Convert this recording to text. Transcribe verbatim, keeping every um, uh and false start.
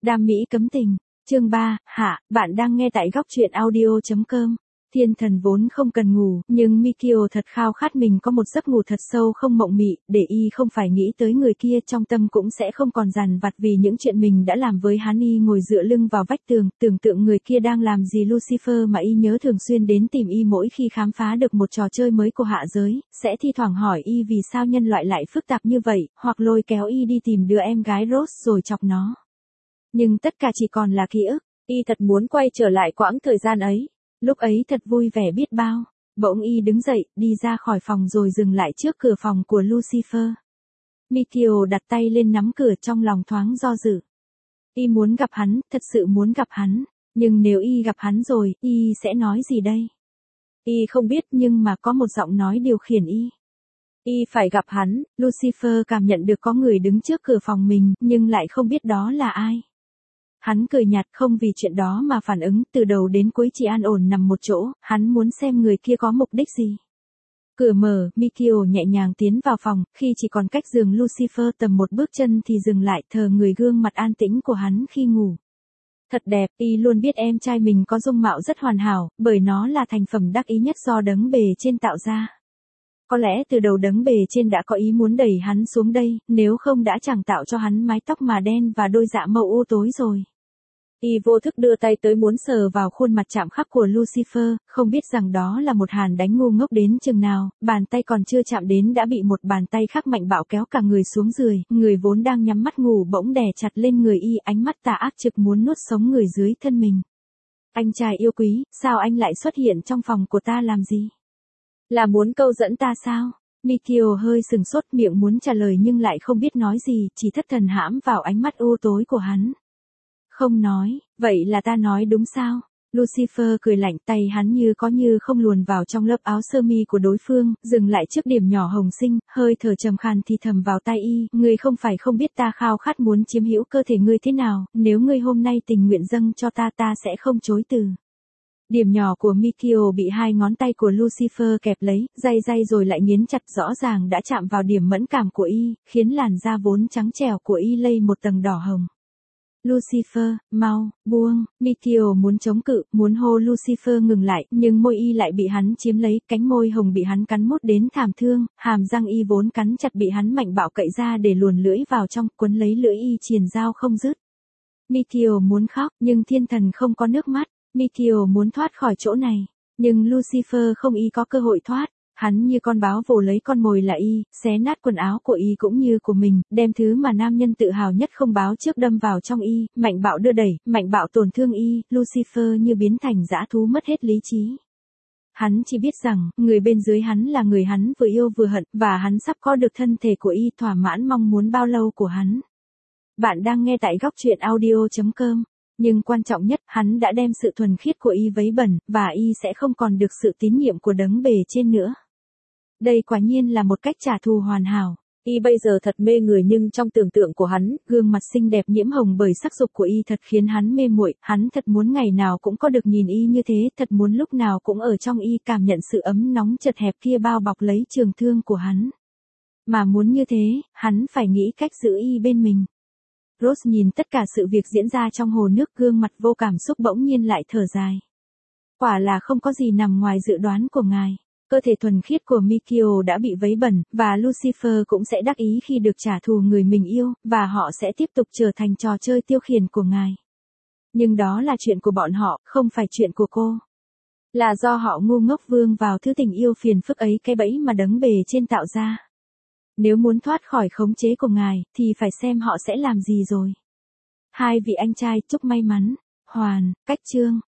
Đam mỹ cấm tình, chương ba, hạ, bạn đang nghe tại góc truyện audio.com. Thiên thần vốn không cần ngủ, nhưng Mikio thật khao khát mình có một giấc ngủ thật sâu không mộng mị, để y không phải nghĩ tới người kia, trong tâm cũng sẽ không còn dằn vặt vì những chuyện mình đã làm với hắn. Y ngồi dựa lưng vào vách tường, tưởng tượng người kia đang làm gì Lucifer mà y nhớ thường xuyên đến tìm y mỗi khi khám phá được một trò chơi mới của hạ giới, sẽ thi thoảng hỏi y vì sao nhân loại lại phức tạp như vậy, hoặc lôi kéo y đi tìm đứa em gái Rose rồi chọc nó. Nhưng tất cả chỉ còn là ký ức, y thật muốn quay trở lại quãng thời gian ấy. Lúc ấy thật vui vẻ biết bao. Bỗng y đứng dậy, đi ra khỏi phòng rồi dừng lại trước cửa phòng của Lucifer. Mikio đặt tay lên nắm cửa, trong lòng thoáng do dự. Y muốn gặp hắn, thật sự muốn gặp hắn. Nhưng nếu y gặp hắn rồi, y sẽ nói gì đây? Y không biết, nhưng mà có một giọng nói điều khiển y. Y phải gặp hắn. Lucifer cảm nhận được có người đứng trước cửa phòng mình, nhưng lại không biết đó là ai. Hắn cười nhạt, không vì chuyện đó mà phản ứng, từ đầu đến cuối chỉ an ổn nằm một chỗ, hắn muốn xem người kia có mục đích gì. Cửa mở, Mikio nhẹ nhàng tiến vào phòng, khi chỉ còn cách giường Lucifer tầm một bước chân thì dừng lại, thờ người gương mặt an tĩnh của hắn khi ngủ. Thật đẹp, y luôn biết em trai mình có dung mạo rất hoàn hảo, bởi nó là thành phẩm đắc ý nhất do đấng bề trên tạo ra. Có lẽ từ đầu đấng bề trên đã có ý muốn đẩy hắn xuống đây, nếu không đã chẳng tạo cho hắn mái tóc mà đen và đôi dạ màu u tối rồi. Y vô thức đưa tay tới muốn sờ vào khuôn mặt chạm khắc của Lucifer, không biết rằng đó là một hàn đánh ngu ngốc đến chừng nào, bàn tay còn chưa chạm đến đã bị một bàn tay khác mạnh bạo kéo cả người xuống dưới, người vốn đang nhắm mắt ngủ bỗng đè chặt lên người y, ánh mắt tà ác trực muốn nuốt sống người dưới thân mình. Anh trai yêu quý, sao anh lại xuất hiện trong phòng của ta làm gì? Là muốn câu dẫn ta sao? Mikio hơi sừng sốt, miệng muốn trả lời nhưng lại không biết nói gì, chỉ thất thần hãm vào ánh mắt u tối của hắn. Không nói, vậy là ta nói đúng sao? Lucifer cười lạnh, tay hắn như có như không luồn vào trong lớp áo sơ mi của đối phương, dừng lại trước điểm nhỏ hồng xinh, hơi thở trầm khàn thì thầm vào tai y, ngươi không phải không biết ta khao khát muốn chiếm hữu cơ thể ngươi thế nào, nếu ngươi hôm nay tình nguyện dâng cho ta ta sẽ không chối từ. Điểm nhỏ của Mikio bị hai ngón tay của Lucifer kẹp lấy, day day rồi lại nghiến chặt, rõ ràng đã chạm vào điểm mẫn cảm của y, khiến làn da vốn trắng trẻo của y lây một tầng đỏ hồng. Lucifer, mau, buông, Mikio muốn chống cự, muốn hô Lucifer ngừng lại, nhưng môi y lại bị hắn chiếm lấy, cánh môi hồng bị hắn cắn mút đến thảm thương, hàm răng y vốn cắn chặt bị hắn mạnh bạo cậy ra để luồn lưỡi vào trong, quấn lấy lưỡi y triền dao không dứt. Mikio muốn khóc, nhưng thiên thần không có nước mắt, Mikio muốn thoát khỏi chỗ này, nhưng Lucifer không y có cơ hội thoát. Hắn như con báo vồ lấy con mồi là y, xé nát quần áo của y cũng như của mình, đem thứ mà nam nhân tự hào nhất không báo trước đâm vào trong y, mạnh bạo đưa đẩy, mạnh bạo tổn thương y, Lucifer như biến thành dã thú mất hết lý trí. Hắn chỉ biết rằng, người bên dưới hắn là người hắn vừa yêu vừa hận, và hắn sắp có được thân thể của y, thỏa mãn mong muốn bao lâu của hắn. Bạn đang nghe tại góc truyện audio.com. Nhưng quan trọng nhất, hắn đã đem sự thuần khiết của y vấy bẩn, và y sẽ không còn được sự tín nhiệm của đấng bề trên nữa. Đây quả nhiên là một cách trả thù hoàn hảo. Y bây giờ thật mê người, nhưng trong tưởng tượng của hắn, gương mặt xinh đẹp nhiễm hồng bởi sắc dục của y thật khiến hắn mê muội, hắn thật muốn ngày nào cũng có được nhìn y như thế, thật muốn lúc nào cũng ở trong y, cảm nhận sự ấm nóng chật hẹp kia bao bọc lấy trường thương của hắn. Mà muốn như thế, hắn phải nghĩ cách giữ y bên mình. Rose nhìn tất cả sự việc diễn ra trong hồ nước, gương mặt vô cảm xúc bỗng nhiên lại thở dài. Quả là không có gì nằm ngoài dự đoán của ngài. Cơ thể thuần khiết của Mikio đã bị vấy bẩn, và Lucifer cũng sẽ đắc ý khi được trả thù người mình yêu, và họ sẽ tiếp tục trở thành trò chơi tiêu khiển của ngài. Nhưng đó là chuyện của bọn họ, không phải chuyện của cô. Là do họ ngu ngốc vương vào thứ tình yêu phiền phức ấy, cái bẫy mà đấng bề trên tạo ra. Nếu muốn thoát khỏi khống chế của ngài, thì phải xem họ sẽ làm gì rồi. Hai vị anh trai, chúc may mắn. Hoàn, cách chương.